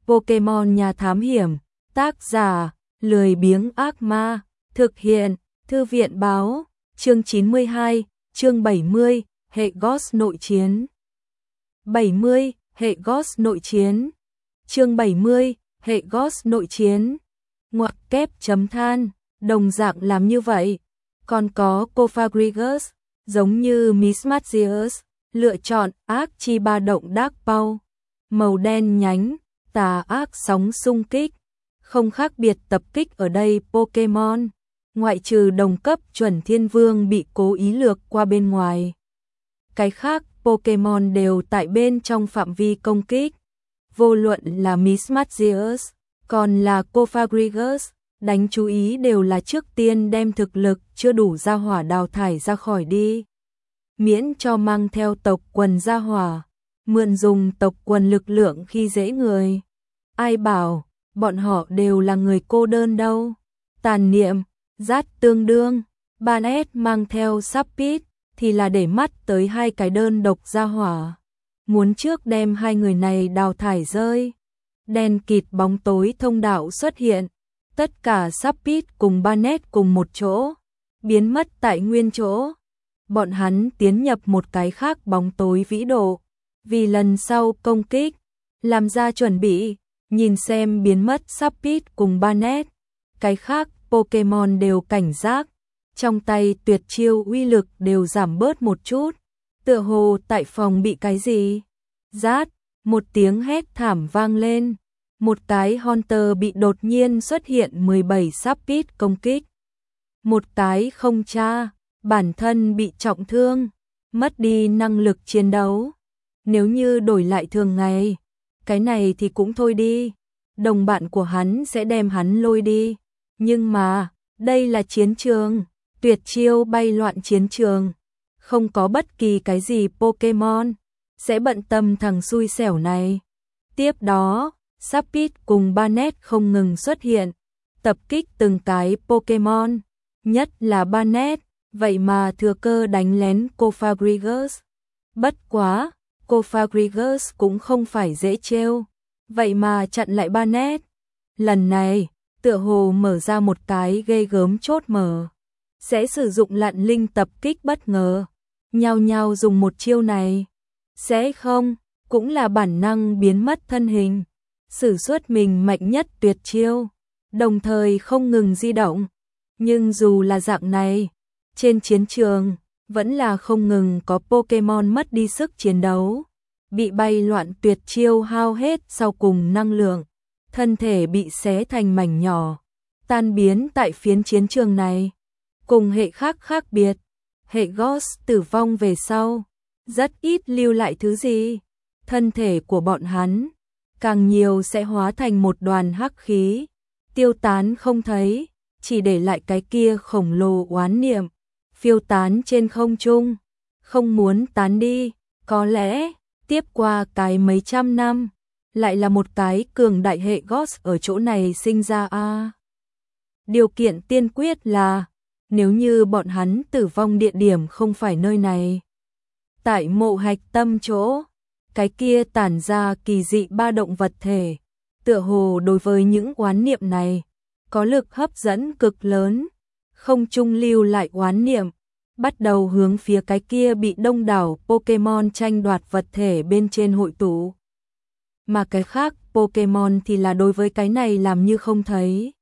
Pokemon Nhà Thám Hiểm, tác giả, lười biếng ác ma, thực hiện, Thư viện báo, chương 92, chương 70, hệ Ghost nội chiến. 70, hệ Ghost nội chiến. Chương 70, hệ Ghost nội chiến. Ngoặc kép chấm than, đồng dạng làm như vậy. Còn có Cofagrigus, giống như Mismagius, lựa chọn ác chi ba động Dark Paw, màu đen nhánh, tà ác sóng xung kích, không khác biệt tập kích ở đây Pokemon, ngoại trừ đồng cấp chuẩn thiên vương bị cố ý lược qua bên ngoài. Cái khác Pokemon đều tại bên trong phạm vi công kích, vô luận là Mismagius, còn là Cofagrigus, đánh chú ý đều là trước tiên đem thực lực chưa đủ gia hỏa đào thải ra khỏi đi. Miễn cho mang theo tộc quần gia hỏa, mượn dùng tộc quần lực lượng khi dễ người. Ai bảo, bọn họ đều là người cô đơn đâu. Tàn niệm, rát tương đương, Barnet mang theo Sapit thì là để mắt tới hai cái đơn độc gia hỏa. Muốn trước đem hai người này đào thải rơi. Đen kịt bóng tối thông đạo xuất hiện. Tất cả Sapit cùng Barnet cùng một chỗ, biến mất tại nguyên chỗ. Bọn hắn tiến nhập một cái khác bóng tối vĩ độ, vì lần sau công kích, làm ra chuẩn bị, nhìn xem biến mất Sapit cùng Barnet. Cái khác Pokemon đều cảnh giác, trong tay tuyệt chiêu uy lực đều giảm bớt một chút, tựa hồ tại phòng bị cái gì. Rát, một tiếng hét thảm vang lên. Một cái Haunter bị đột nhiên xuất hiện 17 Sapit công kích. Một cái không tra, bản thân bị trọng thương, mất đi năng lực chiến đấu. Nếu như đổi lại thường ngày, cái này thì cũng thôi đi, đồng bạn của hắn sẽ đem hắn lôi đi. Nhưng mà, đây là chiến trường, tuyệt chiêu bay loạn chiến trường, không có bất kỳ cái gì Pokemon sẽ bận tâm thằng xui xẻo này. Tiếp đó, Sapit cùng Barnet không ngừng xuất hiện, tập kích từng cái Pokemon, nhất là Barnet, vậy mà thừa cơ đánh lén Cofagrigus. Bất quá, Cofagrigus cũng không phải dễ trêu, vậy mà chặn lại Barnet. Lần này, tựa hồ mở ra một cái ghê gớm chốt mở, sẽ sử dụng lặn linh tập kích bất ngờ, nhao nhao dùng một chiêu này. Sẽ không, cũng là bản năng biến mất thân hình, sử xuất mình mạnh nhất tuyệt chiêu, đồng thời không ngừng di động. Nhưng dù là dạng này, trên chiến trường, vẫn là không ngừng có Pokemon mất đi sức chiến đấu, bị bay loạn tuyệt chiêu hao hết sau cùng năng lượng, thân thể bị xé thành mảnh nhỏ, tan biến tại phiến chiến trường này. Cùng hệ khác khác biệt, hệ Ghost tử vong về sau, rất ít lưu lại thứ gì. Thân thể của bọn hắn, càng nhiều sẽ hóa thành một đoàn hắc khí, tiêu tán không thấy, chỉ để lại cái kia khổng lồ oán niệm, phiêu tán trên không trung, không muốn tán đi. Có lẽ, tiếp qua cái mấy trăm năm, lại là một cái cường đại hệ Ghost ở chỗ này sinh ra a. Điều kiện tiên quyết là, nếu như bọn hắn tử vong địa điểm không phải nơi này. Tại mộ hạch tâm chỗ, cái kia tản ra kỳ dị ba động vật thể, tựa hồ đối với những oán niệm này, có lực hấp dẫn cực lớn, không trung lưu lại oán niệm, bắt đầu hướng phía cái kia bị đông đảo Pokemon tranh đoạt vật thể bên trên hội tụ. Mà cái khác Pokemon thì là đối với cái này làm như không thấy.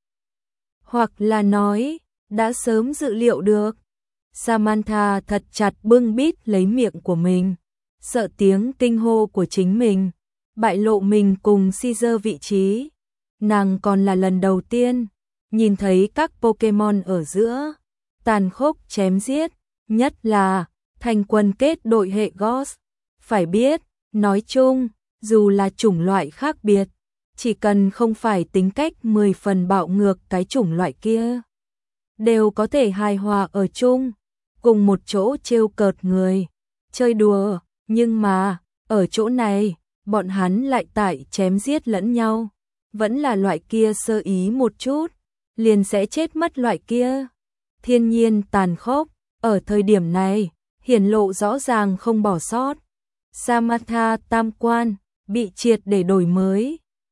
Hoặc là nói, đã sớm dự liệu được. Samantha thật chặt bưng bít lấy miệng của mình, sợ tiếng kinh hô của chính mình bại lộ mình cùng Caesar vị trí. Nàng còn là lần đầu tiên nhìn thấy các Pokemon ở giữa tàn khốc chém giết, nhất là thành quân kết đội hệ Ghost. Phải biết, nói chung, dù là chủng loại khác biệt, chỉ cần không phải tính cách 10 phần bạo ngược cái chủng loại kia, đều có thể hài hòa ở chung, cùng một chỗ trêu cợt người, chơi đùa. Nhưng mà, ở chỗ này, bọn hắn lại tại chém giết lẫn nhau, vẫn là loại kia sơ ý một chút, liền sẽ chết mất loại kia. Thiên nhiên tàn khốc, ở thời điểm này, hiển lộ rõ ràng không bỏ sót. Samantha tam quan, bị triệt để đổi mới.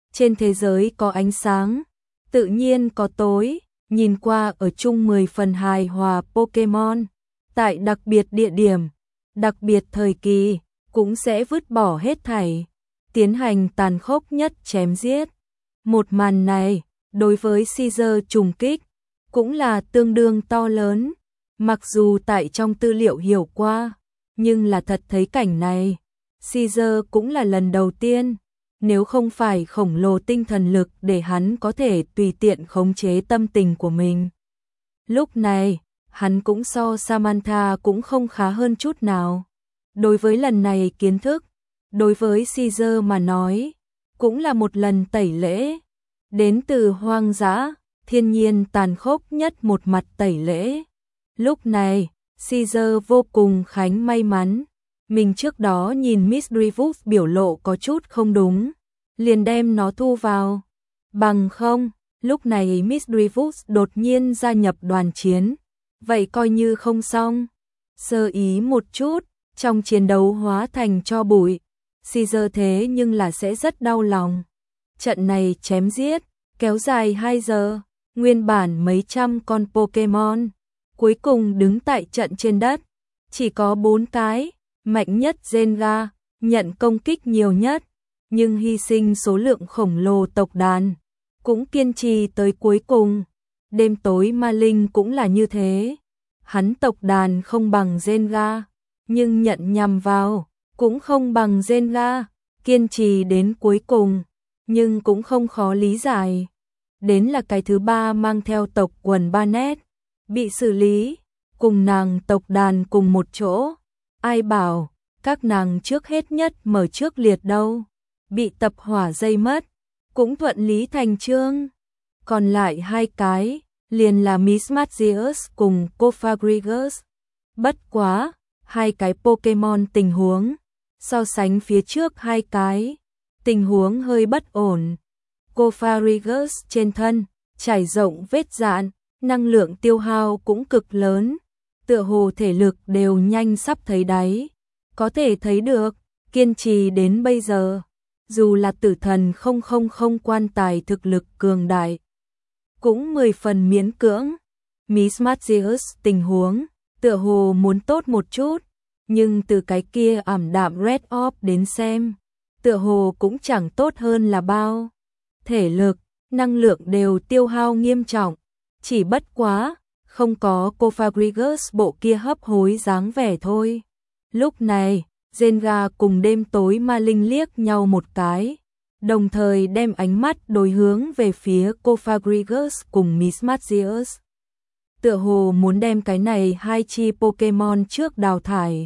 Trên thế giới có ánh sáng, tự nhiên có tối, nhìn qua ở chung 10 phần hài hòa Pokemon. Tại đặc biệt địa điểm, đặc biệt thời kỳ, cũng sẽ vứt bỏ hết thảy, tiến hành tàn khốc nhất chém giết. Một màn này, đối với Caesar trùng kích, cũng là tương đương to lớn. Mặc dù tại trong tư liệu hiểu qua, nhưng là thật thấy cảnh này, Caesar cũng là lần đầu tiên. Nếu không phải khổng lồ tinh thần lực để hắn có thể tùy tiện khống chế tâm tình của mình. Lúc này, hắn cũng so Samantha cũng không khá hơn chút nào. Đối với lần này kiến thức, đối với Caesar mà nói, cũng là một lần tẩy lễ. Đến từ hoang dã, thiên nhiên tàn khốc nhất một mặt tẩy lễ. Lúc này, Caesar vô cùng may mắn. Mình trước đó nhìn Miss Rivers biểu lộ có chút không đúng, liền đem nó thu vào. Bằng không, lúc này Miss Rivers đột nhiên gia nhập đoàn chiến, vậy coi như không xong. Sơ ý một chút, trong chiến đấu hóa thành tro bụi, Caesar thế nhưng là sẽ rất đau lòng. Trận này chém giết, kéo dài 2 giờ, nguyên bản mấy trăm con Pokemon, cuối cùng đứng tại trận trên đất, chỉ có 4 cái. Mạnh nhất Zenga, nhận công kích nhiều nhất, nhưng hy sinh số lượng khổng lồ tộc đàn, cũng kiên trì tới cuối cùng. Đêm tối ma linh cũng là như thế. Hắn tộc đàn không bằng Zenga, nhưng nhận nhầm vào, cũng không bằng Zenga, kiên trì đến cuối cùng, nhưng cũng không khó lý giải. Đến là cái thứ 3 mang theo tộc quần Barnet, bị xử lý, cùng nàng tộc đàn cùng một chỗ. Ai bảo, các nàng trước hết nhất mở trước liệt đâu, bị tập hỏa dây mất, cũng thuận lý thành chương. Còn lại 2 cái, liền là Mismagius cùng Cofagrigus. Bất quá, 2 cái Pokemon tình huống, so sánh phía trước 2 cái, tình huống hơi bất ổn. Cofagrigus trên thân, trải rộng vết dạn, năng lượng tiêu hao cũng cực lớn. Tựa hồ thể lực đều nhanh sắp thấy đáy, có thể thấy được, kiên trì đến bây giờ, dù là tử thần 000 quan tài thực lực cường đại, cũng 10 phần miễn cưỡng. Mismagius tình huống, tựa hồ muốn tốt một chút, nhưng từ cái kia ảm đạm Red Orb đến xem, tựa hồ cũng chẳng tốt hơn là bao. Thể lực, năng lượng đều tiêu hao nghiêm trọng, chỉ bất quá không có Cofagrigus bộ kia hấp hối dáng vẻ thôi. Lúc này, Zenga cùng đêm tối ma linh liếc nhau một cái, đồng thời đem ánh mắt đối hướng về phía Cofagrigus cùng Mismagius. Tựa hồ muốn đem cái này 2 chi Pokemon trước đào thải.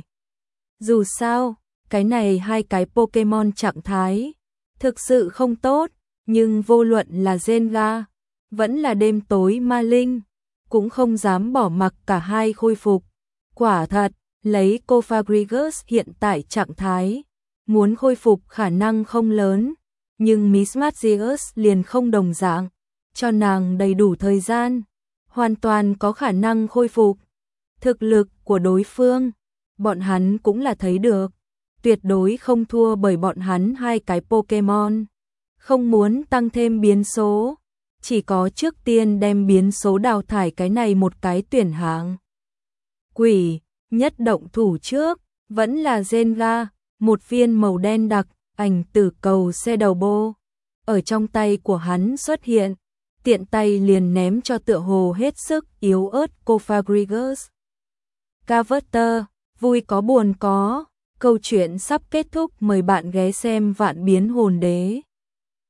Dù sao, cái này 2 cái Pokemon trạng thái thực sự không tốt, nhưng vô luận là Zenga, vẫn là đêm tối ma linh, cũng không dám bỏ mặc cả 2 khôi phục. Quả thật, lấy Cofagrigus hiện tại trạng thái, muốn khôi phục khả năng không lớn, nhưng Mismagius liền không đồng dạng, cho nàng đầy đủ thời gian, hoàn toàn có khả năng khôi phục. Thực lực của đối phương, bọn hắn cũng là thấy được, tuyệt đối không thua bởi bọn hắn 2 cái Pokemon. Không muốn tăng thêm biến số, chỉ có trước tiên đem biến số đào thải cái này một cái tuyển hạng. Quỷ, nhất động thủ trước, vẫn là Zenga, một viên màu đen đặc, ảnh tử cầu xe đầu bô. Ở trong tay của hắn xuất hiện, tiện tay liền ném cho tựa hồ hết sức yếu ớt Cofagrigus. Carver, vui có buồn có, câu chuyện sắp kết thúc, mời bạn ghé xem Vạn Biến Hồn Đế.